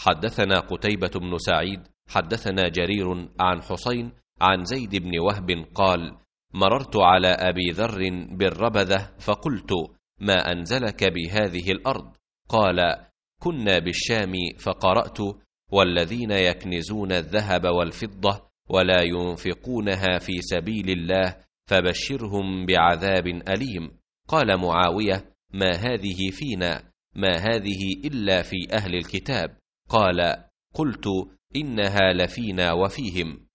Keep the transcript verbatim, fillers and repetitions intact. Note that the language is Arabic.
حدثنا قتيبة بن سعيد حدثنا جرير عن حسين عن زيد بن وهب قال: مررت على أبي ذر بالربذة فقلت: ما أنزلك بهذه الأرض؟ قال: كنا بالشام فقرأت: والذين يكنزون الذهب والفضة ولا ينفقونها في سبيل الله فبشرهم بعذاب أليم. قال معاوية: ما هذه فينا؟ ما هذه إلا في أهل الكتاب. قال: قلت: إنها لفينا وفيهم.